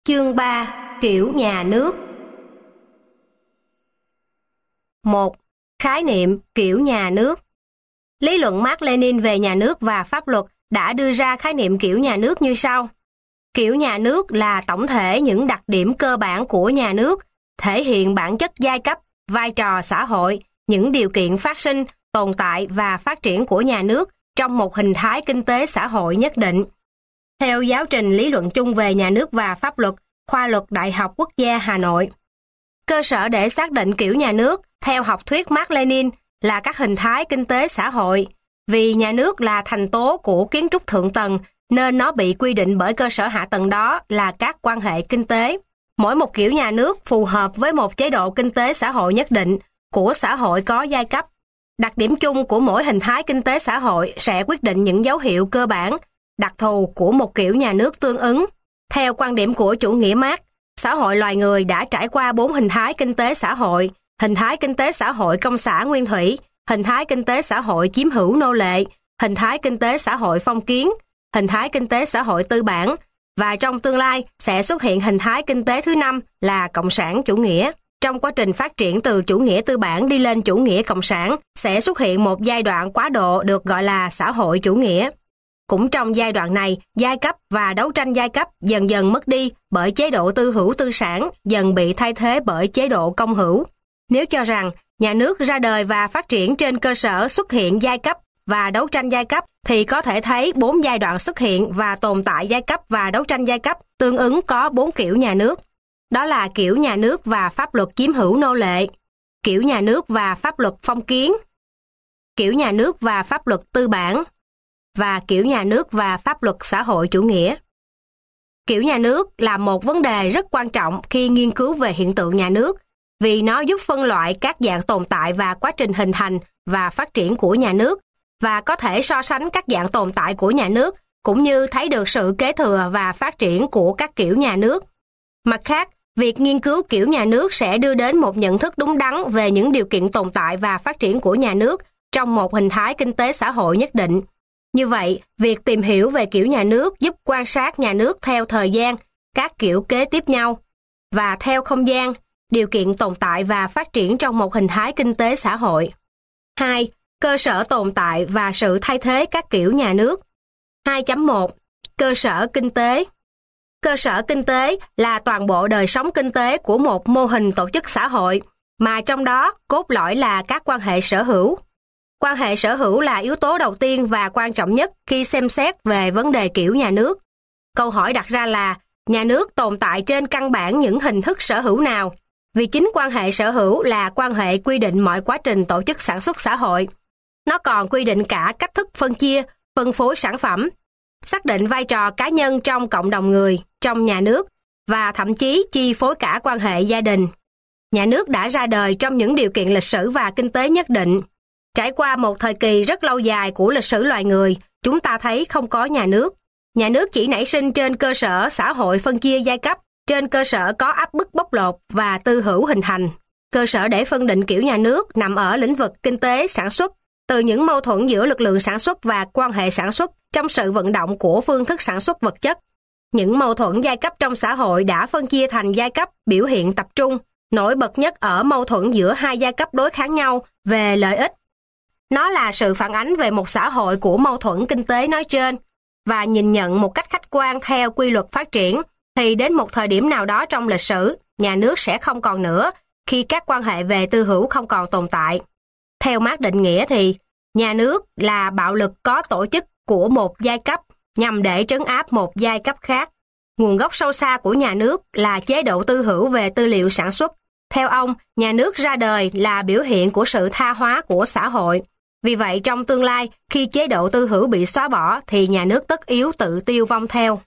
Chương 3. Kiểu nhà nước. 1. Khái niệm kiểu nhà nước. Lý luận Mác Lênin về nhà nước và pháp luật đã đưa ra khái niệm kiểu nhà nước như sau. Kiểu nhà nước là tổng thể những đặc điểm cơ bản của nhà nước, thể hiện bản chất giai cấp, vai trò xã hội, những điều kiện phát sinh, tồn tại và phát triển của nhà nước trong một hình thái kinh tế xã hội nhất định. Theo giáo trình lý luận chung về nhà nước và pháp luật, Khoa luật Đại học Quốc gia Hà Nội. Cơ sở để xác định kiểu nhà nước, theo học thuyết Mác Lênin, là các hình thái kinh tế xã hội. Vì nhà nước là thành tố của kiến trúc thượng tầng, nên nó bị quy định bởi cơ sở hạ tầng đó là các quan hệ kinh tế. Mỗi một kiểu nhà nước phù hợp với một chế độ kinh tế xã hội nhất định của xã hội có giai cấp. Đặc điểm chung của mỗi hình thái kinh tế xã hội sẽ quyết định những dấu hiệu cơ bản, đặc thù của một kiểu nhà nước tương ứng. Theo quan điểm của chủ nghĩa Mác, xã hội loài người đã trải qua 4 hình thái kinh tế xã hội: hình thái kinh tế xã hội công xã nguyên thủy, hình thái kinh tế xã hội chiếm hữu nô lệ, hình thái kinh tế xã hội phong kiến, hình thái kinh tế xã hội tư bản, và trong tương lai sẽ xuất hiện hình thái kinh tế thứ 5 là cộng sản chủ nghĩa. Trong quá trình phát triển từ chủ nghĩa tư bản đi lên chủ nghĩa cộng sản, sẽ xuất hiện một giai đoạn quá độ được gọi là xã hội chủ nghĩa. Cũng trong giai đoạn này, giai cấp và đấu tranh giai cấp dần dần mất đi bởi chế độ tư hữu tư sản dần bị thay thế bởi chế độ công hữu. Nếu cho rằng nhà nước ra đời và phát triển trên cơ sở xuất hiện giai cấp và đấu tranh giai cấp, thì có thể thấy 4 giai đoạn xuất hiện và tồn tại giai cấp và đấu tranh giai cấp tương ứng có 4 kiểu nhà nước. Đó là kiểu nhà nước và pháp luật chiếm hữu nô lệ, kiểu nhà nước và pháp luật phong kiến, kiểu nhà nước và pháp luật tư bản, và kiểu nhà nước và pháp luật xã hội chủ nghĩa. Kiểu nhà nước là một vấn đề rất quan trọng khi nghiên cứu về hiện tượng nhà nước, vì nó giúp phân loại các dạng tồn tại và quá trình hình thành và phát triển của nhà nước, và có thể so sánh các dạng tồn tại của nhà nước, cũng như thấy được sự kế thừa và phát triển của các kiểu nhà nước. Mặt khác, việc nghiên cứu kiểu nhà nước sẽ đưa đến một nhận thức đúng đắn về những điều kiện tồn tại và phát triển của nhà nước trong một hình thái kinh tế xã hội nhất định. Như vậy, việc tìm hiểu về kiểu nhà nước giúp quan sát nhà nước theo thời gian, các kiểu kế tiếp nhau, và theo không gian, điều kiện tồn tại và phát triển trong một hình thái kinh tế xã hội. 2. Cơ sở tồn tại và sự thay thế các kiểu nhà nước. 2.1. Cơ sở kinh tế. Cơ sở kinh tế là toàn bộ đời sống kinh tế của một mô hình tổ chức xã hội, mà trong đó cốt lõi là các quan hệ sở hữu. Quan hệ sở hữu là yếu tố đầu tiên và quan trọng nhất khi xem xét về vấn đề kiểu nhà nước. Câu hỏi đặt ra là, nhà nước tồn tại trên căn bản những hình thức sở hữu nào? Vì chính quan hệ sở hữu là quan hệ quy định mọi quá trình tổ chức sản xuất xã hội. Nó còn quy định cả cách thức phân chia, phân phối sản phẩm, xác định vai trò cá nhân trong cộng đồng người, trong nhà nước, và thậm chí chi phối cả quan hệ gia đình. Nhà nước đã ra đời trong những điều kiện lịch sử và kinh tế nhất định. Trải qua một thời kỳ rất lâu dài của lịch sử loài người, chúng ta thấy không có nhà nước. Nhà nước chỉ nảy sinh trên cơ sở xã hội phân chia giai cấp, trên cơ sở có áp bức bóc lột và tư hữu hình thành. Cơ sở để phân định kiểu nhà nước nằm ở lĩnh vực kinh tế sản xuất, từ những mâu thuẫn giữa lực lượng sản xuất và quan hệ sản xuất trong sự vận động của phương thức sản xuất vật chất. Những mâu thuẫn giai cấp trong xã hội đã phân chia thành giai cấp biểu hiện tập trung, nổi bật nhất ở mâu thuẫn giữa hai giai cấp đối kháng nhau về lợi ích. Nó là sự phản ánh về một xã hội của mâu thuẫn kinh tế nói trên, và nhìn nhận một cách khách quan theo quy luật phát triển, thì đến một thời điểm nào đó trong lịch sử, nhà nước sẽ không còn nữa, khi các quan hệ về tư hữu không còn tồn tại. Theo Mác định nghĩa thì, nhà nước là bạo lực có tổ chức của một giai cấp nhằm để trấn áp một giai cấp khác. Nguồn gốc sâu xa của nhà nước là chế độ tư hữu về tư liệu sản xuất. Theo ông, nhà nước ra đời là biểu hiện của sự tha hóa của xã hội. Vì vậy, trong tương lai, khi chế độ tư hữu bị xóa bỏ, thì nhà nước tất yếu tự tiêu vong theo.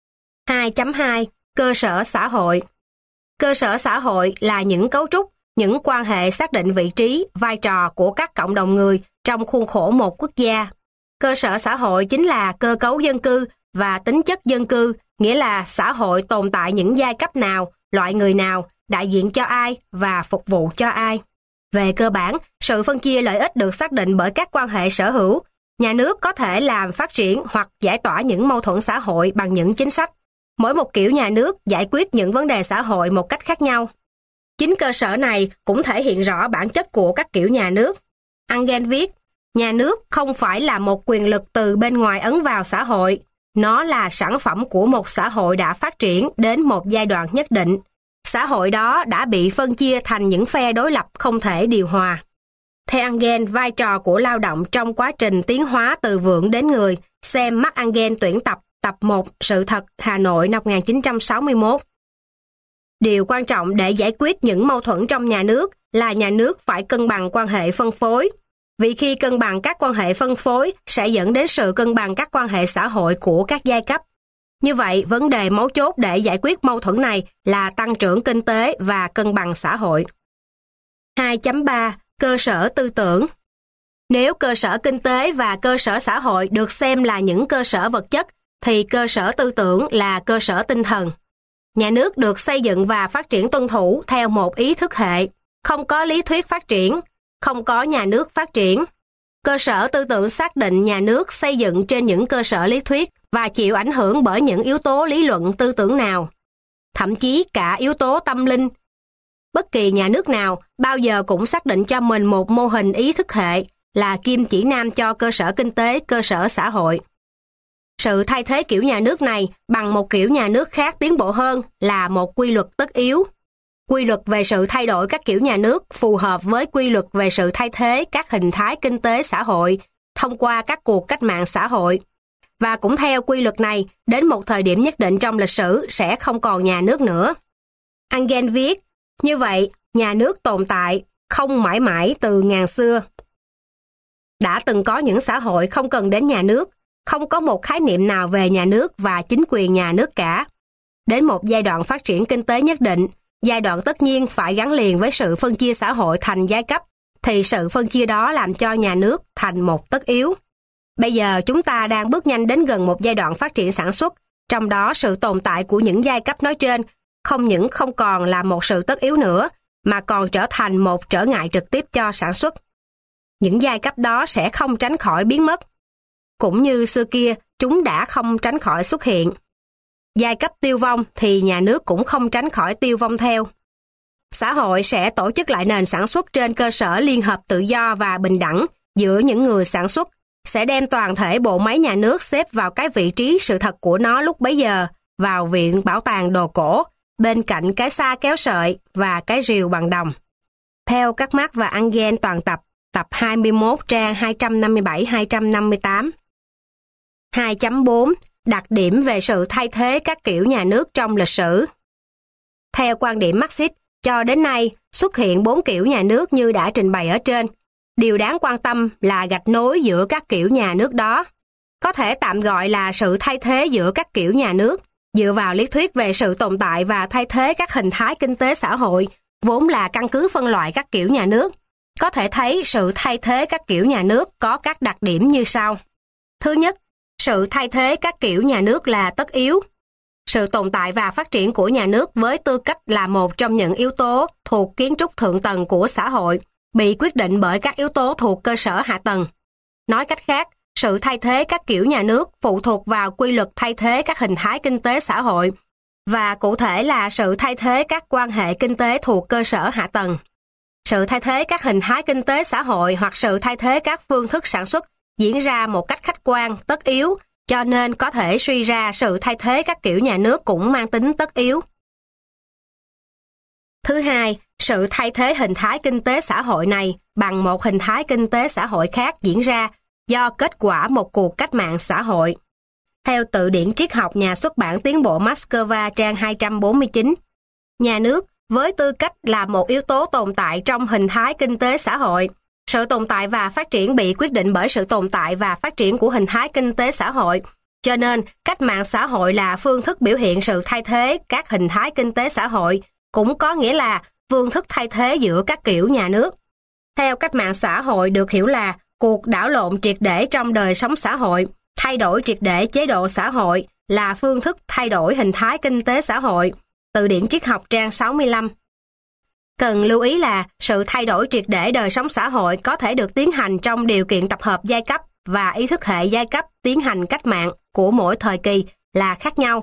2.2. Cơ sở xã hội. Cơ sở xã hội là những cấu trúc, những quan hệ xác định vị trí, vai trò của các cộng đồng người trong khuôn khổ một quốc gia. Cơ sở xã hội chính là cơ cấu dân cư và tính chất dân cư, nghĩa là xã hội tồn tại những giai cấp nào, loại người nào, đại diện cho ai và phục vụ cho ai. Về cơ bản, sự phân chia lợi ích được xác định bởi các quan hệ sở hữu. Nhà nước có thể làm phát triển hoặc giải tỏa những mâu thuẫn xã hội bằng những chính sách. Mỗi một kiểu nhà nước giải quyết những vấn đề xã hội một cách khác nhau. Chính cơ sở này cũng thể hiện rõ bản chất của các kiểu nhà nước. Engel viết, nhà nước không phải là một quyền lực từ bên ngoài ấn vào xã hội. Nó là sản phẩm của một xã hội đã phát triển đến một giai đoạn nhất định. Xã hội đó đã bị phân chia thành những phe đối lập không thể điều hòa. Theo Engel, vai trò của lao động trong quá trình tiến hóa từ vượn đến người, xem Mark Engel tuyển tập, tập 1, Sự thật, Hà Nội năm 1961. Điều quan trọng để giải quyết những mâu thuẫn trong nhà nước là nhà nước phải cân bằng quan hệ phân phối. Vì khi cân bằng các quan hệ phân phối sẽ dẫn đến sự cân bằng các quan hệ xã hội của các giai cấp. Như vậy, vấn đề mấu chốt để giải quyết mâu thuẫn này là tăng trưởng kinh tế và cân bằng xã hội. 2.3. Cơ sở tư tưởng. Nếu cơ sở kinh tế và cơ sở xã hội được xem là những cơ sở vật chất, thì cơ sở tư tưởng là cơ sở tinh thần. Nhà nước được xây dựng và phát triển tuân thủ theo một ý thức hệ. Không có lý thuyết phát triển, không có nhà nước phát triển. Cơ sở tư tưởng xác định nhà nước xây dựng trên những cơ sở lý thuyết và chịu ảnh hưởng bởi những yếu tố lý luận tư tưởng nào. Thậm chí cả yếu tố tâm linh. Bất kỳ nhà nước nào bao giờ cũng xác định cho mình một mô hình ý thức hệ là kim chỉ nam cho cơ sở kinh tế, cơ sở xã hội. Sự thay thế kiểu nhà nước này bằng một kiểu nhà nước khác tiến bộ hơn là một quy luật tất yếu. Quy luật về sự thay đổi các kiểu nhà nước phù hợp với quy luật về sự thay thế các hình thái kinh tế xã hội thông qua các cuộc cách mạng xã hội. Và cũng theo quy luật này, đến một thời điểm nhất định trong lịch sử sẽ không còn nhà nước nữa. Engel viết, như vậy, nhà nước tồn tại không mãi mãi từ ngàn xưa. Đã từng có những xã hội không cần đến nhà nước, không có một khái niệm nào về nhà nước và chính quyền nhà nước cả. Đến một giai đoạn phát triển kinh tế nhất định, giai đoạn tất nhiên phải gắn liền với sự phân chia xã hội thành giai cấp, thì sự phân chia đó làm cho nhà nước thành một tất yếu. Bây giờ chúng ta đang bước nhanh đến gần một giai đoạn phát triển sản xuất, trong đó sự tồn tại của những giai cấp nói trên không những không còn là một sự tất yếu nữa, mà còn trở thành một trở ngại trực tiếp cho sản xuất. Những giai cấp đó sẽ không tránh khỏi biến mất. Cũng như xưa kia, chúng đã không tránh khỏi xuất hiện. Giai cấp tiêu vong thì nhà nước cũng không tránh khỏi tiêu vong theo. Xã hội sẽ tổ chức lại nền sản xuất trên cơ sở liên hợp tự do và bình đẳng giữa những người sản xuất, sẽ đem toàn thể bộ máy nhà nước xếp vào cái vị trí sự thật của nó lúc bấy giờ, vào viện bảo tàng đồ cổ, bên cạnh cái xa kéo sợi và cái rìu bằng đồng. Theo các Marx và Engel toàn tập, tập 21 trang 257-258. 2.4. Đặc điểm về sự thay thế các kiểu nhà nước trong lịch sử. Theo quan điểm Marxist, cho đến nay xuất hiện 4 kiểu nhà nước như đã trình bày ở trên. Điều đáng quan tâm là gạch nối giữa các kiểu nhà nước đó. Có thể tạm gọi là sự thay thế giữa các kiểu nhà nước, dựa vào lý thuyết về sự tồn tại và thay thế các hình thái kinh tế xã hội, vốn là căn cứ phân loại các kiểu nhà nước. Có thể thấy sự thay thế các kiểu nhà nước có các đặc điểm như sau. Thứ nhất, sự thay thế các kiểu nhà nước là tất yếu. Sự tồn tại và phát triển của nhà nước với tư cách là một trong những yếu tố thuộc kiến trúc thượng tầng của xã hội, bị quyết định bởi các yếu tố thuộc cơ sở hạ tầng. Nói cách khác, sự thay thế các kiểu nhà nước phụ thuộc vào quy luật thay thế các hình thái kinh tế xã hội, và cụ thể là sự thay thế các quan hệ kinh tế thuộc cơ sở hạ tầng. Sự thay thế các hình thái kinh tế xã hội hoặc sự thay thế các phương thức sản xuất diễn ra một cách khách quan, tất yếu, cho nên có thể suy ra sự thay thế các kiểu nhà nước cũng mang tính tất yếu. Thứ hai, sự thay thế hình thái kinh tế xã hội này bằng một hình thái kinh tế xã hội khác diễn ra do kết quả một cuộc cách mạng xã hội. Theo từ điển triết học nhà xuất bản Tiến bộ Moscow trang 249, nhà nước với tư cách là một yếu tố tồn tại trong hình thái kinh tế xã hội. Sự tồn tại và phát triển bị quyết định bởi sự tồn tại và phát triển của hình thái kinh tế xã hội. Cho nên, cách mạng xã hội là phương thức biểu hiện sự thay thế các hình thái kinh tế xã hội, cũng có nghĩa là phương thức thay thế giữa các kiểu nhà nước. Theo cách mạng xã hội được hiểu là cuộc đảo lộn triệt để trong đời sống xã hội, thay đổi triệt để chế độ xã hội là phương thức thay đổi hình thái kinh tế xã hội. Từ điển triết học trang 65. Cần lưu ý là sự thay đổi triệt để đời sống xã hội có thể được tiến hành trong điều kiện tập hợp giai cấp và ý thức hệ giai cấp tiến hành cách mạng của mỗi thời kỳ là khác nhau.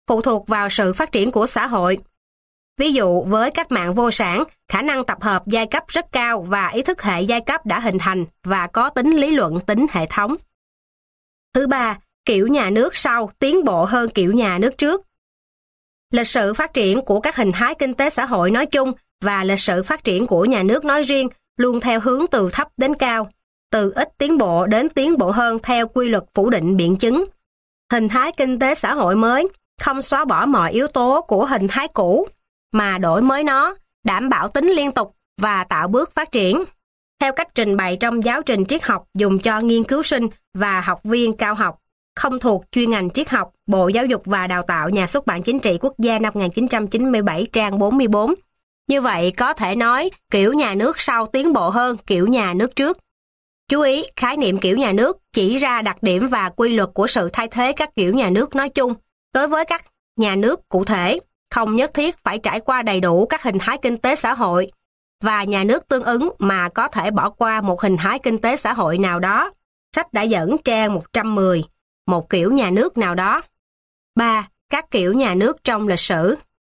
phụ thuộc vào sự phát triển của xã hội. Ví dụ, với cách mạng vô sản, khả năng tập hợp giai cấp rất cao và ý thức hệ giai cấp đã hình thành và có tính lý luận, tính hệ thống. Thứ ba, kiểu nhà nước sau tiến bộ hơn kiểu nhà nước trước. Lịch sử phát triển của các hình thái kinh tế xã hội nói chung và lịch sử phát triển của nhà nước nói riêng luôn theo hướng từ thấp đến cao, từ ít tiến bộ đến tiến bộ hơn theo quy luật phủ định biện chứng. Hình thái kinh tế xã hội mới không xóa bỏ mọi yếu tố của hình thái cũ, mà đổi mới nó, đảm bảo tính liên tục và tạo bước phát triển. Theo cách trình bày trong giáo trình triết học dùng cho nghiên cứu sinh và học viên cao học, không thuộc chuyên ngành triết học, Bộ Giáo dục và Đào tạo, Nhà xuất bản Chính trị Quốc gia năm 1997, trang 44. Như vậy, có thể nói kiểu nhà nước sau tiến bộ hơn kiểu nhà nước trước. Chú ý, khái niệm kiểu nhà nước chỉ ra đặc điểm và quy luật của sự thay thế các kiểu nhà nước nói chung. Đối với các nhà nước cụ thể, không nhất thiết phải trải qua đầy đủ các hình thái kinh tế xã hội, và nhà nước tương ứng mà có thể bỏ qua một hình thái kinh tế xã hội nào đó. Sách đã dẫn trang 110, một kiểu nhà nước nào đó. 3. Các kiểu nhà nước trong lịch sử.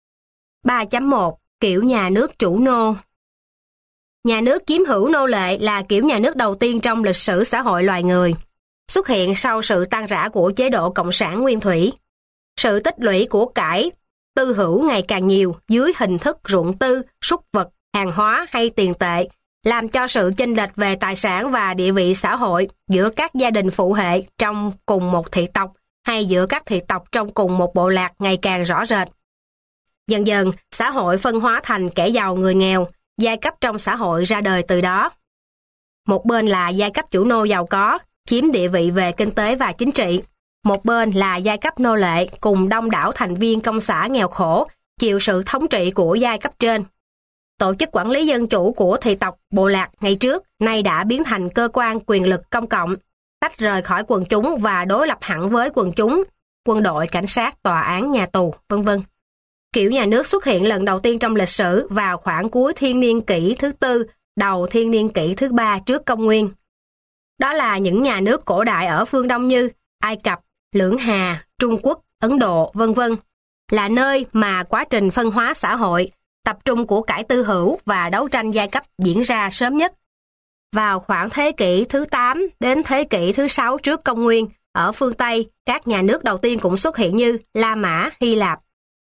3.1 Kiểu nhà nước chủ nô. Nhà nước chiếm hữu nô lệ là kiểu nhà nước đầu tiên trong lịch sử xã hội loài người, xuất hiện sau sự tan rã của chế độ cộng sản nguyên thủy. Sự tích lũy của cải tư hữu ngày càng nhiều dưới hình thức ruộng tư, súc vật, hàng hóa hay tiền tệ, làm cho sự chênh lệch về tài sản và địa vị xã hội giữa các gia đình phụ hệ trong cùng một thị tộc hay giữa các thị tộc trong cùng một bộ lạc ngày càng rõ rệt. Dần dần, xã hội phân hóa thành kẻ giàu người nghèo, giai cấp trong xã hội ra đời từ đó. Một bên là giai cấp chủ nô giàu có, chiếm địa vị về kinh tế và chính trị. Một bên là giai cấp nô lệ cùng đông đảo thành viên công xã nghèo khổ, chịu sự thống trị của giai cấp trên. Tổ chức quản lý dân chủ của thị tộc, bộ lạc ngày trước, nay đã biến thành cơ quan quyền lực công cộng, tách rời khỏi quần chúng và đối lập hẳn với quần chúng, quân đội, cảnh sát, tòa án, nhà tù, v.v. Kiểu nhà nước xuất hiện lần đầu tiên trong lịch sử vào khoảng cuối thiên niên kỷ thứ tư, đầu thiên niên kỷ thứ ba trước công nguyên. Đó là những nhà nước cổ đại ở phương Đông như Ai Cập, Lưỡng Hà, Trung Quốc, Ấn Độ, v.v. là nơi mà quá trình phân hóa xã hội, tập trung của cải tư hữu và đấu tranh giai cấp diễn ra sớm nhất. Vào khoảng thế kỷ thứ 8 đến thế kỷ thứ 6 trước công nguyên, ở phương Tây, các nhà nước đầu tiên cũng xuất hiện như La Mã, Hy Lạp.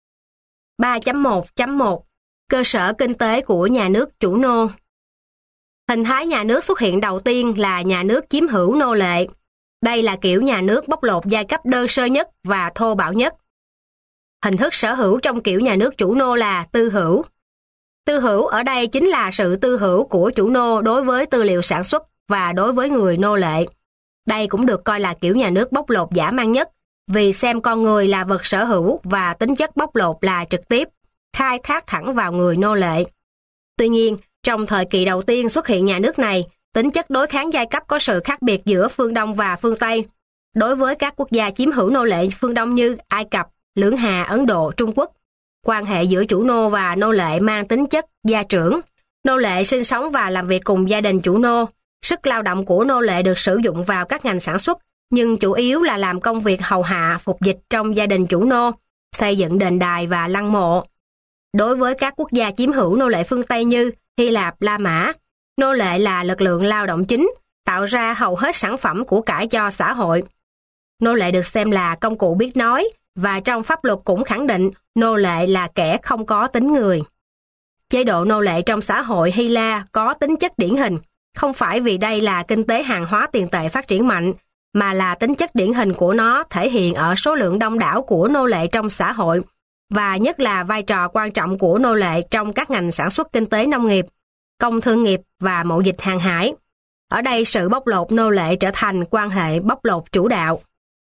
3.1.1 Cơ sở kinh tế của nhà nước chủ nô. Hình thái nhà nước xuất hiện đầu tiên là nhà nước chiếm hữu nô lệ. Đây là kiểu nhà nước bóc lột giai cấp đơn sơ nhất và thô bạo nhất. Hình thức sở hữu trong kiểu nhà nước chủ nô là tư hữu. Tư hữu ở đây chính là sự tư hữu của chủ nô đối với tư liệu sản xuất và đối với người nô lệ. Đây cũng được coi là kiểu nhà nước bóc lột dã man nhất, vì xem con người là vật sở hữu và tính chất bóc lột là trực tiếp, khai thác thẳng vào người nô lệ. Tuy nhiên, trong thời kỳ đầu tiên xuất hiện nhà nước này, tính chất đối kháng giai cấp có sự khác biệt giữa phương Đông và phương Tây. Đối với các quốc gia chiếm hữu nô lệ phương Đông như Ai Cập, Lưỡng Hà, Ấn Độ, Trung Quốc, quan hệ giữa chủ nô và nô lệ mang tính chất gia trưởng. Nô lệ sinh sống và làm việc cùng gia đình chủ nô. Sức lao động của nô lệ được sử dụng vào các ngành sản xuất, nhưng chủ yếu là làm công việc hầu hạ, phục dịch trong gia đình chủ nô, xây dựng đền đài và lăng mộ. Đối với các quốc gia chiếm hữu nô lệ phương Tây như Hy Lạp, La Mã, nô lệ là lực lượng lao động chính, tạo ra hầu hết sản phẩm của cải cho xã hội. Nô lệ được xem là công cụ biết nói, và trong pháp luật cũng khẳng định nô lệ là kẻ không có tính người. Chế độ nô lệ trong xã hội Hy La có tính chất điển hình, không phải vì đây là kinh tế hàng hóa tiền tệ phát triển mạnh, mà là tính chất điển hình của nó thể hiện ở số lượng đông đảo của nô lệ trong xã hội, và nhất là vai trò quan trọng của nô lệ trong các ngành sản xuất kinh tế nông nghiệp, công thương nghiệp và mậu dịch hàng hải. Ở đây sự bóc lột nô lệ trở thành quan hệ bóc lột chủ đạo.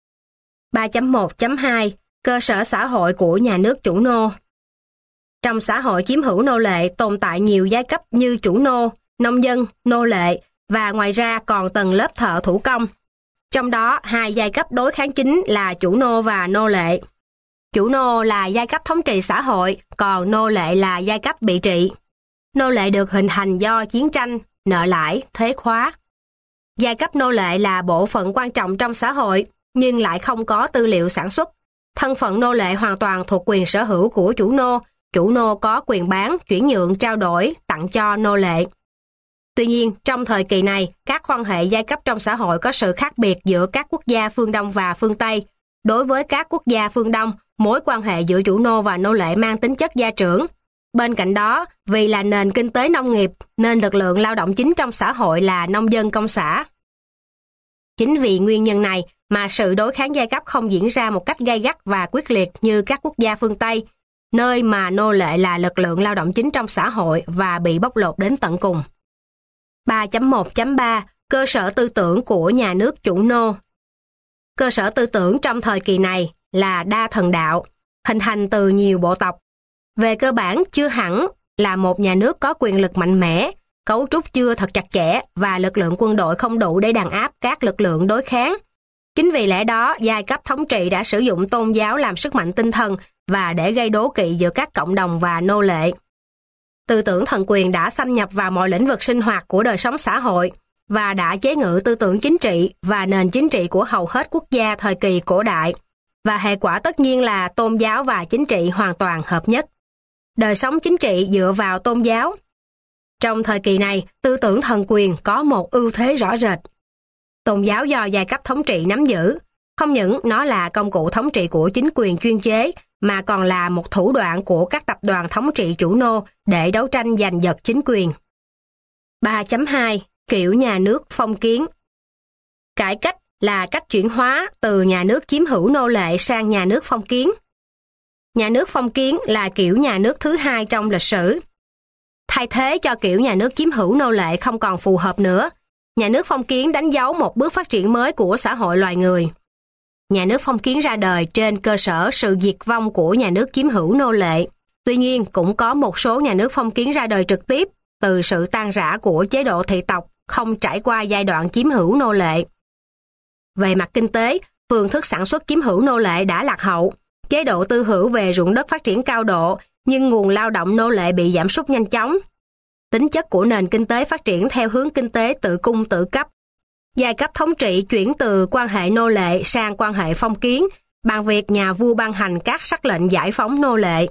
3.1.2 Cơ sở xã hội của nhà nước chủ nô. Trong xã hội chiếm hữu nô lệ tồn tại nhiều giai cấp như chủ nô, nông dân, nô lệ và ngoài ra còn tầng lớp thợ thủ công. Trong đó, hai giai cấp đối kháng chính là chủ nô và nô lệ. Chủ nô là giai cấp thống trị xã hội, còn nô lệ là giai cấp bị trị. Nô lệ được hình thành do chiến tranh, nợ lãi, thuế khóa. Giai cấp nô lệ là bộ phận quan trọng trong xã hội, nhưng lại không có tư liệu sản xuất. Thân phận nô lệ hoàn toàn thuộc quyền sở hữu của chủ nô có quyền bán, chuyển nhượng, trao đổi, tặng cho nô lệ. Tuy nhiên, trong thời kỳ này, các quan hệ giai cấp trong xã hội có sự khác biệt giữa các quốc gia phương Đông và phương Tây. Đối với các quốc gia phương Đông, mối quan hệ giữa chủ nô và nô lệ mang tính chất gia trưởng. Bên cạnh đó, vì là nền kinh tế nông nghiệp, nên lực lượng lao động chính trong xã hội là nông dân công xã. Chính vì nguyên nhân này mà sự đối kháng giai cấp không diễn ra một cách gay gắt và quyết liệt như các quốc gia phương Tây, nơi mà nô lệ là lực lượng lao động chính trong xã hội và bị bóc lột đến tận cùng. 3.1.3 Cơ sở tư tưởng của nhà nước chủ nô. Cơ sở tư tưởng trong thời kỳ này là đa thần đạo, hình thành từ nhiều bộ tộc. Về cơ bản chưa hẳn là một nhà nước có quyền lực mạnh mẽ, cấu trúc chưa thật chặt chẽ và lực lượng quân đội không đủ để đàn áp các lực lượng đối kháng. Chính vì lẽ đó, giai cấp thống trị đã sử dụng tôn giáo làm sức mạnh tinh thần và để gây đố kỵ giữa các cộng đồng và nô lệ. Tư tưởng thần quyền đã xâm nhập vào mọi lĩnh vực sinh hoạt của đời sống xã hội và đã chế ngự tư tưởng chính trị và nền chính trị của hầu hết quốc gia thời kỳ cổ đại, và hệ quả tất nhiên là tôn giáo và chính trị hoàn toàn hợp nhất. Đời sống chính trị dựa vào tôn giáo. Trong thời kỳ này, tư tưởng thần quyền có một ưu thế rõ rệt. Tôn giáo do giai cấp thống trị nắm giữ, không những nó là công cụ thống trị của chính quyền chuyên chế, mà còn là một thủ đoạn của các tập đoàn thống trị chủ nô để đấu tranh giành giật chính quyền. 3.2 Kiểu nhà nước phong kiến. Cải cách là cách chuyển hóa từ nhà nước chiếm hữu nô lệ sang nhà nước phong kiến. Nhà nước phong kiến là kiểu nhà nước thứ hai trong lịch sử. Thay thế cho kiểu nhà nước chiếm hữu nô lệ không còn phù hợp nữa, nhà nước phong kiến đánh dấu một bước phát triển mới của xã hội loài người. Nhà nước phong kiến ra đời trên cơ sở sự diệt vong của nhà nước chiếm hữu nô lệ. Tuy nhiên, cũng có một số nhà nước phong kiến ra đời trực tiếp từ sự tan rã của chế độ thị tộc không trải qua giai đoạn chiếm hữu nô lệ. Về mặt kinh tế, phương thức sản xuất chiếm hữu nô lệ đã lạc hậu. Chế độ tư hữu về ruộng đất phát triển cao độ, nhưng nguồn lao động nô lệ bị giảm sút nhanh chóng. Tính chất của nền kinh tế phát triển theo hướng kinh tế tự cung tự cấp. Giai cấp thống trị chuyển từ quan hệ nô lệ sang quan hệ phong kiến bằng việc nhà vua ban hành các sắc lệnh giải phóng nô lệ.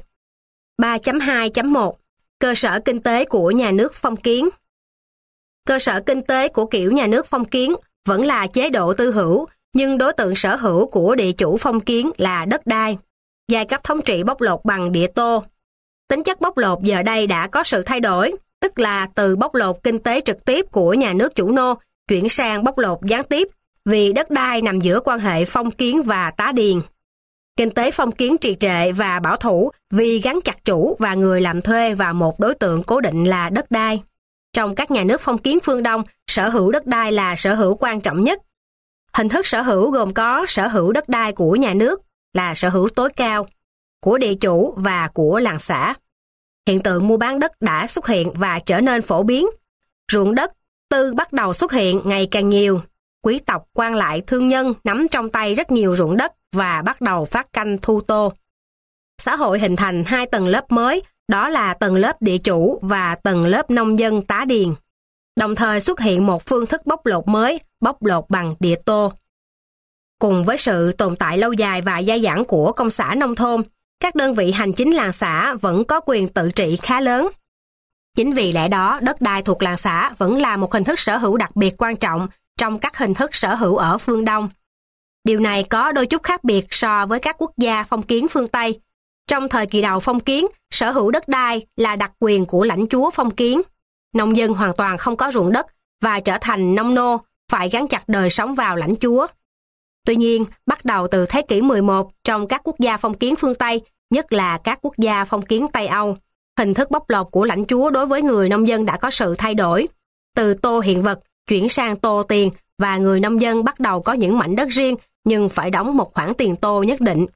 3.2.1 Cơ sở kinh tế của nhà nước phong kiến. Cơ sở kinh tế của kiểu nhà nước phong kiến vẫn là chế độ tư hữu, nhưng đối tượng sở hữu của địa chủ phong kiến là đất đai. Giai cấp thống trị bóc lột bằng địa tô. Tính chất bóc lột giờ đây đã có sự thay đổi, tức là từ bóc lột kinh tế trực tiếp của nhà nước chủ nô chuyển sang bóc lột gián tiếp, vì đất đai nằm giữa quan hệ phong kiến và tá điền. Kinh tế phong kiến trì trệ và bảo thủ vì gắn chặt chủ và người làm thuê vào một đối tượng cố định là đất đai. Trong các nhà nước phong kiến phương Đông, sở hữu đất đai là sở hữu quan trọng nhất. Hình thức sở hữu gồm có sở hữu đất đai của nhà nước là sở hữu tối cao, của địa chủ và của làng xã. Hiện tượng mua bán đất đã xuất hiện và trở nên phổ biến. Ruộng đất tư bắt đầu xuất hiện ngày càng nhiều. Quý tộc, quan lại, thương nhân nắm trong tay rất nhiều ruộng đất và bắt đầu phát canh thu tô. Xã hội hình thành hai tầng lớp mới, đó là tầng lớp địa chủ và tầng lớp nông dân tá điền. Đồng thời xuất hiện một phương thức bóc lột mới, bóc lột bằng địa tô. Cùng với sự tồn tại lâu dài và dai dẳng của công xã nông thôn, các đơn vị hành chính làng xã vẫn có quyền tự trị khá lớn. Chính vì lẽ đó, đất đai thuộc làng xã vẫn là một hình thức sở hữu đặc biệt quan trọng trong các hình thức sở hữu ở phương Đông. Điều này có đôi chút khác biệt so với các quốc gia phong kiến phương Tây. Trong thời kỳ đầu phong kiến, sở hữu đất đai là đặc quyền của lãnh chúa phong kiến. Nông dân hoàn toàn không có ruộng đất và trở thành nông nô, phải gắn chặt đời sống vào lãnh chúa. Tuy nhiên, bắt đầu từ thế kỷ 11, trong các quốc gia phong kiến phương Tây, nhất là các quốc gia phong kiến Tây Âu, hình thức bóc lột của lãnh chúa đối với người nông dân đã có sự thay đổi. Từ tô hiện vật chuyển sang tô tiền và người nông dân bắt đầu có những mảnh đất riêng nhưng phải đóng một khoản tiền tô nhất định.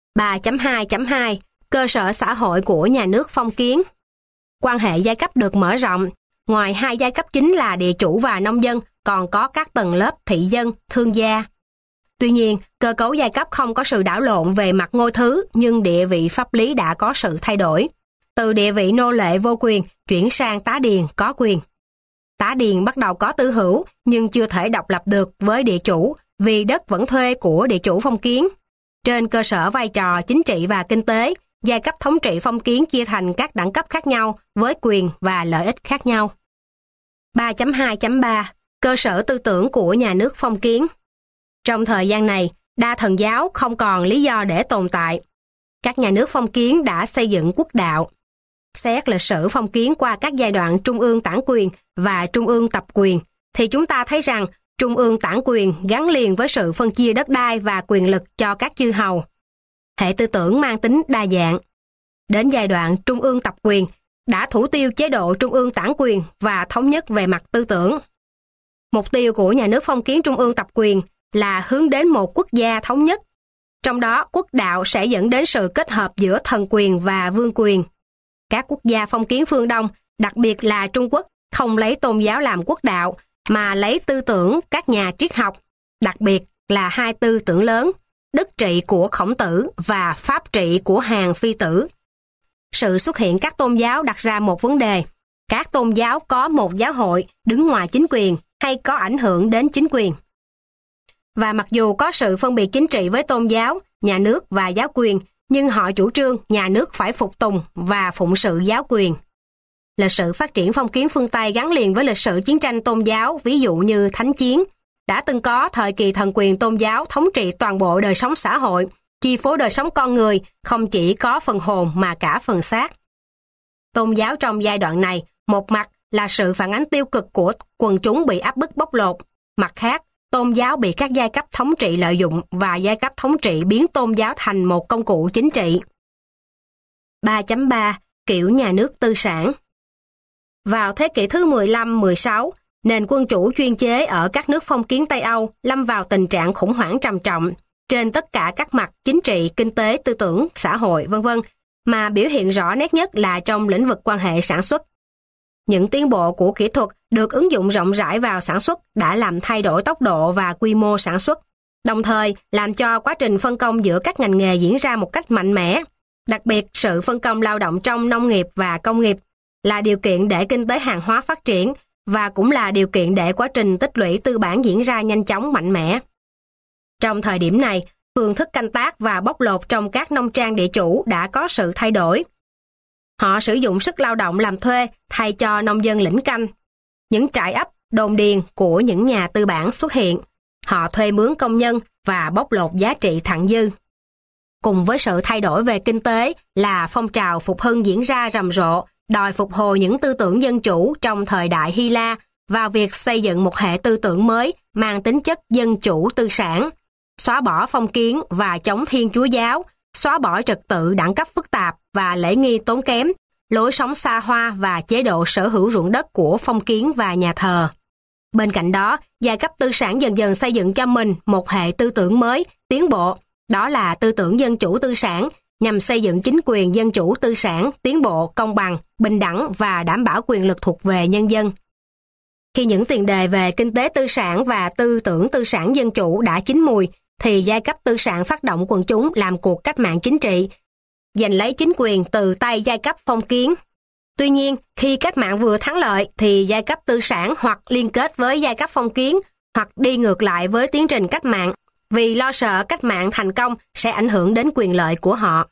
3.2.2 Cơ sở xã hội của nhà nước phong kiến. Quan hệ giai cấp được mở rộng. Ngoài hai giai cấp chính là địa chủ và nông dân, còn có các tầng lớp thị dân, thương gia. Tuy nhiên, cơ cấu giai cấp không có sự đảo lộn về mặt ngôi thứ, nhưng địa vị pháp lý đã có sự thay đổi. Từ địa vị nô lệ vô quyền chuyển sang tá điền có quyền. Tá điền bắt đầu có tư hữu nhưng chưa thể độc lập được với địa chủ vì đất vẫn thuê của địa chủ phong kiến. Trên cơ sở vai trò chính trị và kinh tế, giai cấp thống trị phong kiến chia thành các đẳng cấp khác nhau với quyền và lợi ích khác nhau. 3.2.3 Cơ sở tư tưởng của nhà nước phong kiến. Trong thời gian này, đa thần giáo không còn lý do để tồn tại. Các nhà nước phong kiến đã xây dựng quốc đạo. Xét lịch sử phong kiến qua các giai đoạn trung ương tản quyền và trung ương tập quyền, thì chúng ta thấy rằng trung ương tản quyền gắn liền với sự phân chia đất đai và quyền lực cho các chư hầu. Hệ tư tưởng mang tính đa dạng. Đến giai đoạn trung ương tập quyền, đã thủ tiêu chế độ trung ương tản quyền và thống nhất về mặt tư tưởng. Mục tiêu của nhà nước phong kiến trung ương tập quyền là hướng đến một quốc gia thống nhất. Trong đó, quốc đạo sẽ dẫn đến sự kết hợp giữa thần quyền và vương quyền. Các quốc gia phong kiến phương Đông, đặc biệt là Trung Quốc, không lấy tôn giáo làm quốc đạo, mà lấy tư tưởng các nhà triết học, đặc biệt là hai tư tưởng lớn, đức trị của Khổng Tử và pháp trị của Hàn Phi Tử. Sự xuất hiện các tôn giáo đặt ra một vấn đề: các tôn giáo có một giáo hội đứng ngoài chính quyền hay có ảnh hưởng đến chính quyền? Và mặc dù có sự phân biệt chính trị với tôn giáo, nhà nước và giáo quyền, nhưng họ chủ trương nhà nước phải phục tùng và phụng sự giáo quyền. Lịch sử phát triển phong kiến phương Tây gắn liền với lịch sử chiến tranh tôn giáo, ví dụ như Thánh chiến. Đã từng có thời kỳ thần quyền tôn giáo thống trị toàn bộ đời sống xã hội, chi phối đời sống con người, không chỉ có phần hồn mà cả phần xác. Tôn giáo trong giai đoạn này, một mặt là sự phản ánh tiêu cực của quần chúng bị áp bức bóc lột, mặt khác, tôn giáo bị các giai cấp thống trị lợi dụng và giai cấp thống trị biến tôn giáo thành một công cụ chính trị. 3.3 Kiểu nhà nước tư sản. Vào thế kỷ thứ 15-16, nền quân chủ chuyên chế ở các nước phong kiến Tây Âu lâm vào tình trạng khủng hoảng trầm trọng trên tất cả các mặt chính trị, kinh tế, tư tưởng, xã hội, v.v., mà biểu hiện rõ nét nhất là trong lĩnh vực quan hệ sản xuất. Những tiến bộ của kỹ thuật được ứng dụng rộng rãi vào sản xuất đã làm thay đổi tốc độ và quy mô sản xuất, đồng thời làm cho quá trình phân công giữa các ngành nghề diễn ra một cách mạnh mẽ. Đặc biệt, sự phân công lao động trong nông nghiệp và công nghiệp là điều kiện để kinh tế hàng hóa phát triển và cũng là điều kiện để quá trình tích lũy tư bản diễn ra nhanh chóng mạnh mẽ. Trong thời điểm này, phương thức canh tác và bóc lột trong các nông trang địa chủ đã có sự thay đổi. Họ sử dụng sức lao động làm thuê thay cho nông dân lĩnh canh. Những trại ấp, đồn điền của những nhà tư bản xuất hiện. Họ thuê mướn công nhân và bóc lột giá trị thặng dư. Cùng với sự thay đổi về kinh tế là phong trào phục hưng diễn ra rầm rộ, đòi phục hồi những tư tưởng dân chủ trong thời đại Hy La vào việc xây dựng một hệ tư tưởng mới mang tính chất dân chủ tư sản, xóa bỏ phong kiến và chống Thiên Chúa giáo, xóa bỏ trật tự đẳng cấp phức tạp và lễ nghi tốn kém, lối sống xa hoa và chế độ sở hữu ruộng đất của phong kiến và nhà thờ. Bên cạnh đó, giai cấp tư sản dần dần xây dựng cho mình một hệ tư tưởng mới, tiến bộ, đó là tư tưởng dân chủ tư sản, nhằm xây dựng chính quyền dân chủ tư sản, tiến bộ, công bằng, bình đẳng và đảm bảo quyền lực thuộc về nhân dân. Khi những tiền đề về kinh tế tư sản và tư tưởng tư sản dân chủ đã chín mùi, thì giai cấp tư sản phát động quần chúng làm cuộc cách mạng chính trị, giành lấy chính quyền từ tay giai cấp phong kiến. Tuy nhiên, khi cách mạng vừa thắng lợi thì giai cấp tư sản hoặc liên kết với giai cấp phong kiến hoặc đi ngược lại với tiến trình cách mạng, vì lo sợ cách mạng thành công sẽ ảnh hưởng đến quyền lợi của họ.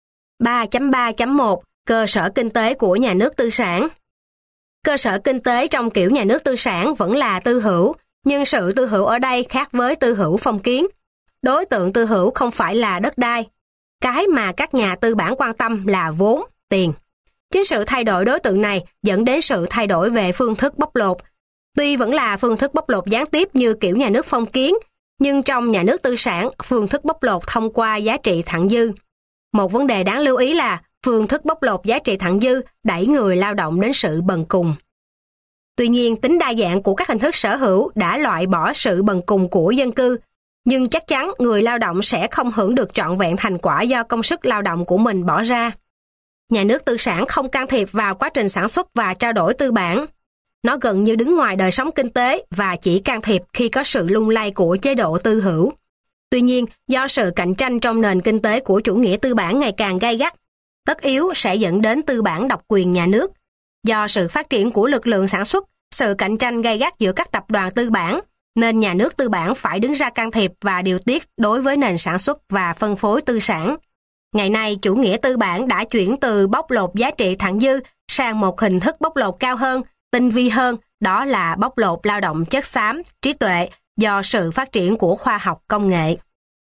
3.3.1 Cơ sở kinh tế của nhà nước tư sản. Cơ sở kinh tế trong kiểu nhà nước tư sản vẫn là tư hữu, nhưng sự tư hữu ở đây khác với tư hữu phong kiến. Đối tượng tư hữu không phải là đất đai. Cái mà các nhà tư bản quan tâm là vốn, tiền. Chính sự thay đổi đối tượng này dẫn đến sự thay đổi về phương thức bóc lột. Tuy vẫn là phương thức bóc lột gián tiếp như kiểu nhà nước phong kiến, nhưng trong nhà nước tư sản, phương thức bóc lột thông qua giá trị thặng dư. Một vấn đề đáng lưu ý là phương thức bóc lột giá trị thặng dư đẩy người lao động đến sự bần cùng. Tuy nhiên, tính đa dạng của các hình thức sở hữu đã loại bỏ sự bần cùng của dân cư, nhưng chắc chắn người lao động sẽ không hưởng được trọn vẹn thành quả do công sức lao động của mình bỏ ra. Nhà nước tư sản không can thiệp vào quá trình sản xuất và trao đổi tư bản. Nó gần như đứng ngoài đời sống kinh tế và chỉ can thiệp khi có sự lung lay của chế độ tư hữu. Tuy nhiên, do sự cạnh tranh trong nền kinh tế của chủ nghĩa tư bản ngày càng gay gắt, tất yếu sẽ dẫn đến tư bản độc quyền nhà nước. Do sự phát triển của lực lượng sản xuất, sự cạnh tranh gay gắt giữa các tập đoàn tư bản, nên nhà nước tư bản phải đứng ra can thiệp và điều tiết đối với nền sản xuất và phân phối tư sản. Ngày nay, chủ nghĩa tư bản đã chuyển từ bóc lột giá trị thặng dư sang một hình thức bóc lột cao hơn, tinh vi hơn, đó là bóc lột lao động chất xám, trí tuệ do sự phát triển của khoa học công nghệ.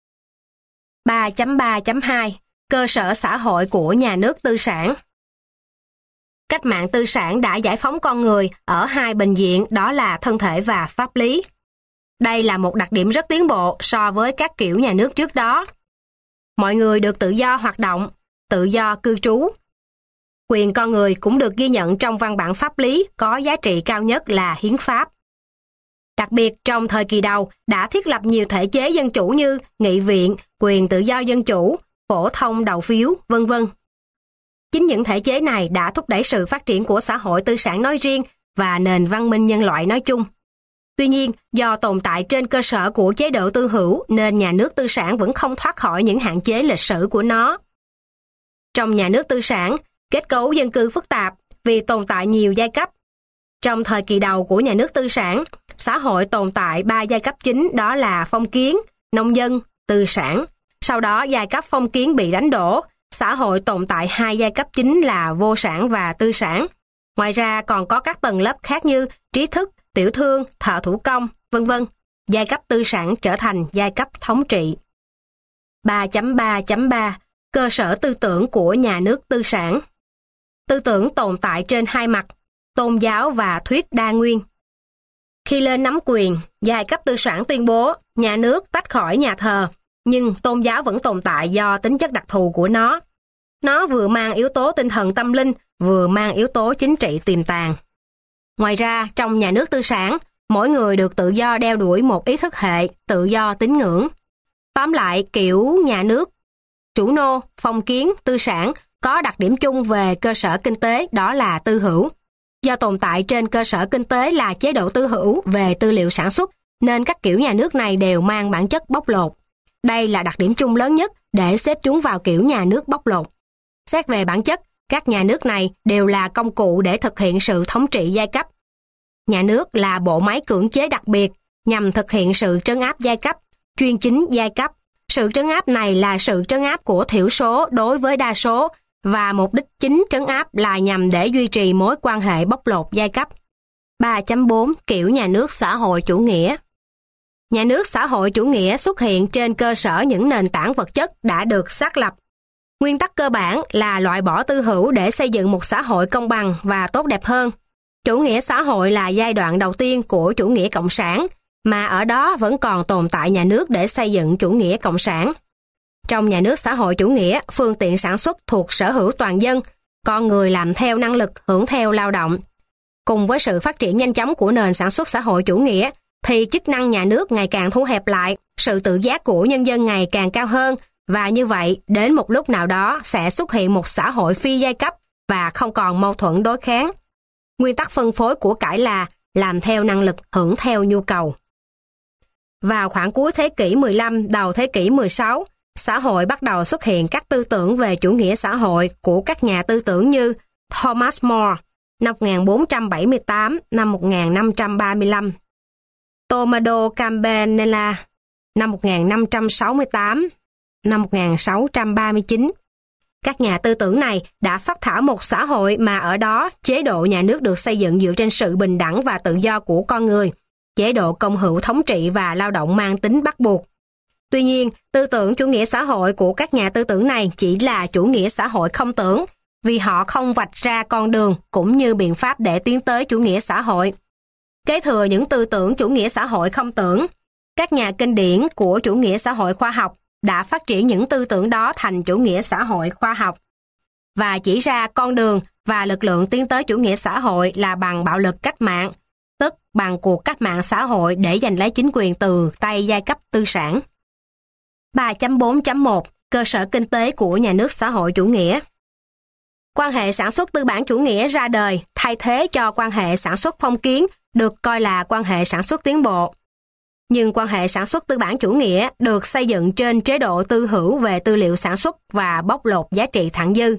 3.3.2 Cơ sở xã hội của nhà nước tư sản. Cách mạng tư sản đã giải phóng con người ở hai bình diện, đó là thân thể và pháp lý. Đây là một đặc điểm rất tiến bộ so với các kiểu nhà nước trước đó. Mọi người được tự do hoạt động, tự do cư trú. Quyền con người cũng được ghi nhận trong văn bản pháp lý có giá trị cao nhất là hiến pháp. Đặc biệt trong thời kỳ đầu đã thiết lập nhiều thể chế dân chủ như nghị viện, quyền tự do dân chủ, phổ thông đầu phiếu, vân vân. Chính những thể chế này đã thúc đẩy sự phát triển của xã hội tư sản nói riêng và nền văn minh nhân loại nói chung. Tuy nhiên, do tồn tại trên cơ sở của chế độ tư hữu nên nhà nước tư sản vẫn không thoát khỏi những hạn chế lịch sử của nó. Trong nhà nước tư sản, kết cấu dân cư phức tạp vì tồn tại nhiều giai cấp. Trong thời kỳ đầu của nhà nước tư sản, xã hội tồn tại 3 giai cấp chính, đó là phong kiến, nông dân, tư sản. Sau đó giai cấp phong kiến bị đánh đổ, xã hội tồn tại 2 giai cấp chính là vô sản và tư sản. Ngoài ra còn có các tầng lớp khác như trí thức, tiểu thương, thợ thủ công, vân vân. Giai cấp tư sản trở thành giai cấp thống trị. 3.3.3 Cơ sở tư tưởng của nhà nước tư sản. Tư tưởng tồn tại trên hai mặt, tôn giáo và thuyết đa nguyên. Khi lên nắm quyền, giai cấp tư sản tuyên bố nhà nước tách khỏi nhà thờ, nhưng tôn giáo vẫn tồn tại do tính chất đặc thù của nó. Nó vừa mang yếu tố tinh thần tâm linh, vừa mang yếu tố chính trị tiềm tàng. Ngoài ra, trong nhà nước tư sản, mỗi người được tự do đeo đuổi một ý thức hệ, tự do tín ngưỡng. Tóm lại, kiểu nhà nước chủ nô, phong kiến, tư sản có đặc điểm chung về cơ sở kinh tế, đó là tư hữu. Do tồn tại trên cơ sở kinh tế là chế độ tư hữu về tư liệu sản xuất, nên các kiểu nhà nước này đều mang bản chất bóc lột. Đây là đặc điểm chung lớn nhất để xếp chúng vào kiểu nhà nước bóc lột. Xét về bản chất, các nhà nước này đều là công cụ để thực hiện sự thống trị giai cấp. Nhà nước là bộ máy cưỡng chế đặc biệt nhằm thực hiện sự trấn áp giai cấp, chuyên chính giai cấp. Sự trấn áp này là sự trấn áp của thiểu số đối với đa số, và mục đích chính trấn áp là nhằm để duy trì mối quan hệ bóc lột giai cấp. 3.4 Kiểu nhà nước xã hội chủ nghĩa. Nhà nước xã hội chủ nghĩa xuất hiện trên cơ sở những nền tảng vật chất đã được xác lập. Nguyên tắc cơ bản là loại bỏ tư hữu để xây dựng một xã hội công bằng và tốt đẹp hơn. Chủ nghĩa xã hội là giai đoạn đầu tiên của chủ nghĩa cộng sản, mà ở đó vẫn còn tồn tại nhà nước để xây dựng chủ nghĩa cộng sản. Trong nhà nước xã hội chủ nghĩa, phương tiện sản xuất thuộc sở hữu toàn dân, con người làm theo năng lực, hưởng theo lao động. Cùng với sự phát triển nhanh chóng của nền sản xuất xã hội chủ nghĩa, thì chức năng nhà nước ngày càng thu hẹp lại, sự tự giác của nhân dân ngày càng cao hơn, và như vậy, đến một lúc nào đó sẽ xuất hiện một xã hội phi giai cấp và không còn mâu thuẫn đối kháng. Nguyên tắc phân phối của cải là làm theo năng lực, hưởng theo nhu cầu. Vào khoảng cuối thế kỷ 15, đầu thế kỷ 16, xã hội bắt đầu xuất hiện các tư tưởng về chủ nghĩa xã hội của các nhà tư tưởng như Thomas More, năm 1478, năm 1535, Tommaso Campanella, năm 1568, năm 1639. Các nhà tư tưởng này đã phác thảo một xã hội mà ở đó chế độ nhà nước được xây dựng dựa trên sự bình đẳng và tự do của con người, chế độ công hữu thống trị và lao động mang tính bắt buộc. Tuy nhiên, tư tưởng chủ nghĩa xã hội của các nhà tư tưởng này chỉ là chủ nghĩa xã hội không tưởng, vì họ không vạch ra con đường cũng như biện pháp để tiến tới chủ nghĩa xã hội. Kế thừa những tư tưởng chủ nghĩa xã hội không tưởng, các nhà kinh điển của chủ nghĩa xã hội khoa học đã phát triển những tư tưởng đó thành chủ nghĩa xã hội khoa học và chỉ ra con đường và lực lượng tiến tới chủ nghĩa xã hội là bằng bạo lực cách mạng, tức bằng cuộc cách mạng xã hội để giành lấy chính quyền từ tay giai cấp tư sản. 3.4.1 Cơ sở kinh tế của nhà nước xã hội chủ nghĩa. Quan hệ sản xuất tư bản chủ nghĩa ra đời thay thế cho quan hệ sản xuất phong kiến, được coi là quan hệ sản xuất tiến bộ. Nhưng quan hệ sản xuất tư bản chủ nghĩa được xây dựng trên chế độ tư hữu về tư liệu sản xuất và bóc lột giá trị thặng dư.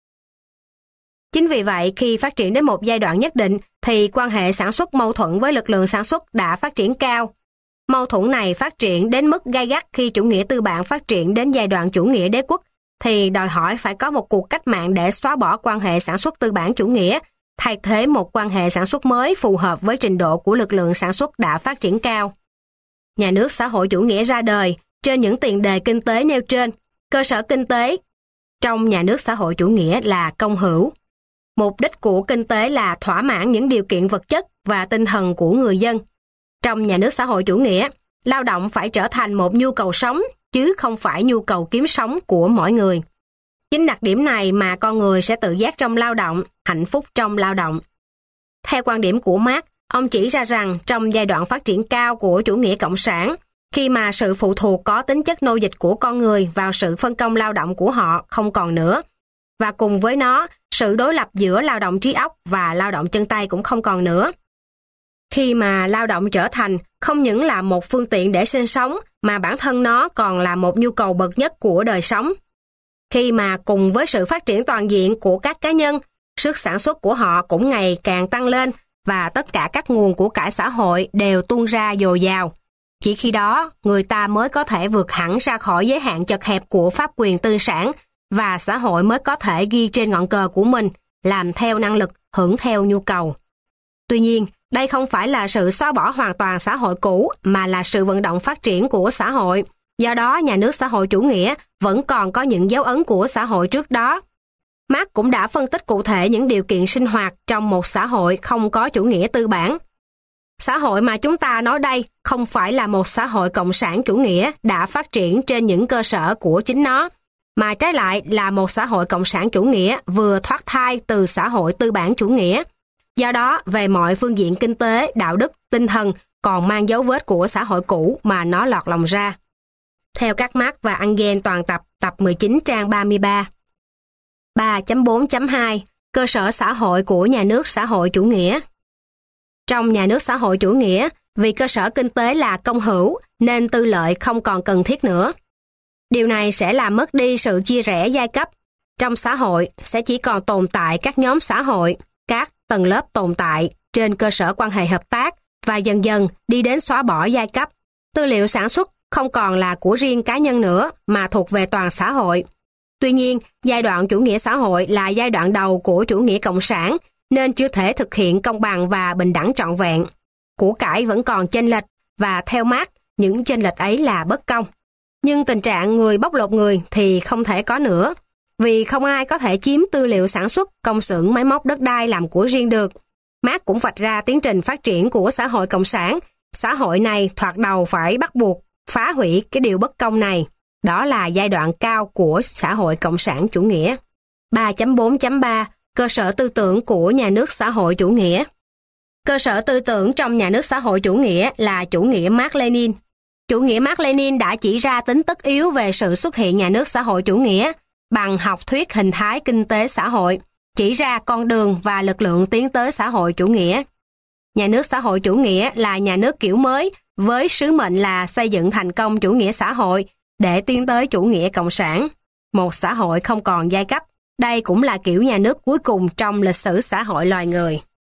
Chính vì vậy, khi phát triển đến một giai đoạn nhất định, thì quan hệ sản xuất mâu thuẫn với lực lượng sản xuất đã phát triển cao. Mâu thuẫn này phát triển đến mức gay gắt khi chủ nghĩa tư bản phát triển đến giai đoạn chủ nghĩa đế quốc, thì đòi hỏi phải có một cuộc cách mạng để xóa bỏ quan hệ sản xuất tư bản chủ nghĩa, thay thế một quan hệ sản xuất mới phù hợp với trình độ của lực lượng sản xuất đã phát triển cao. Nhà nước xã hội chủ nghĩa ra đời trên những tiền đề kinh tế nêu trên. Cơ sở kinh tế trong nhà nước xã hội chủ nghĩa là công hữu. Mục đích của kinh tế là thỏa mãn những điều kiện vật chất và tinh thần của người dân. Trong nhà nước xã hội chủ nghĩa, lao động phải trở thành một nhu cầu sống, chứ không phải nhu cầu kiếm sống của mỗi người. Chính đặc điểm này mà con người sẽ tự giác trong lao động, hạnh phúc trong lao động. Theo quan điểm của Marx, ông chỉ ra rằng trong giai đoạn phát triển cao của chủ nghĩa cộng sản, khi mà sự phụ thuộc có tính chất nô dịch của con người vào sự phân công lao động của họ không còn nữa, và cùng với nó, sự đối lập giữa lao động trí óc và lao động chân tay cũng không còn nữa. Khi mà lao động trở thành không những là một phương tiện để sinh sống, mà bản thân nó còn là một nhu cầu bậc nhất của đời sống. Khi mà cùng với sự phát triển toàn diện của các cá nhân, sức sản xuất của họ cũng ngày càng tăng lên và tất cả các nguồn của cải xã hội đều tuôn ra dồi dào. Chỉ khi đó, người ta mới có thể vượt hẳn ra khỏi giới hạn chật hẹp của pháp quyền tư sản và xã hội mới có thể ghi trên ngọn cờ của mình, làm theo năng lực, hưởng theo nhu cầu. Tuy nhiên, đây không phải là sự xóa bỏ hoàn toàn xã hội cũ mà là sự vận động phát triển của xã hội. Do đó, nhà nước xã hội chủ nghĩa vẫn còn có những dấu ấn của xã hội trước đó. Marx cũng đã phân tích cụ thể những điều kiện sinh hoạt trong một xã hội không có chủ nghĩa tư bản. Xã hội mà chúng ta nói đây không phải là một xã hội cộng sản chủ nghĩa đã phát triển trên những cơ sở của chính nó, mà trái lại là một xã hội cộng sản chủ nghĩa vừa thoát thai từ xã hội tư bản chủ nghĩa. Do đó, về mọi phương diện kinh tế, đạo đức, tinh thần còn mang dấu vết của xã hội cũ mà nó lọt lòng ra. Theo các Marx và Engels toàn tập, tập 19 trang 33. 3.4.2 Cơ sở xã hội của nhà nước xã hội chủ nghĩa. Trong nhà nước xã hội chủ nghĩa, vì cơ sở kinh tế là công hữu nên tư lợi không còn cần thiết nữa. Điều này sẽ làm mất đi sự chia rẽ giai cấp. Trong xã hội sẽ chỉ còn tồn tại các nhóm xã hội, các tầng lớp tồn tại trên cơ sở quan hệ hợp tác và dần dần đi đến xóa bỏ giai cấp. Tư liệu sản xuất không còn là của riêng cá nhân nữa mà thuộc về toàn xã hội. Tuy nhiên, giai đoạn chủ nghĩa xã hội là giai đoạn đầu của chủ nghĩa cộng sản nên chưa thể thực hiện công bằng và bình đẳng trọn vẹn. Của cải vẫn còn chênh lệch và theo Marx, những chênh lệch ấy là bất công. Nhưng tình trạng người bóc lột người thì không thể có nữa, vì không ai có thể chiếm tư liệu sản xuất, công xưởng, máy móc, đất đai làm của riêng được. Marx cũng vạch ra tiến trình phát triển của xã hội cộng sản. Xã hội này thoạt đầu phải bắt buộc phá hủy cái điều bất công này. Đó là giai đoạn cao của xã hội cộng sản chủ nghĩa. 3.4.3 Cơ sở tư tưởng của nhà nước xã hội chủ nghĩa. Cơ sở tư tưởng trong nhà nước xã hội chủ nghĩa là chủ nghĩa Mác-Lênin. Chủ nghĩa Mác-Lênin đã chỉ ra tính tất yếu về sự xuất hiện nhà nước xã hội chủ nghĩa bằng học thuyết hình thái kinh tế xã hội, chỉ ra con đường và lực lượng tiến tới xã hội chủ nghĩa. Nhà nước xã hội chủ nghĩa là nhà nước kiểu mới với sứ mệnh là xây dựng thành công chủ nghĩa xã hội để tiến tới chủ nghĩa cộng sản, một xã hội không còn giai cấp. Đây cũng là kiểu nhà nước cuối cùng trong lịch sử xã hội loài người.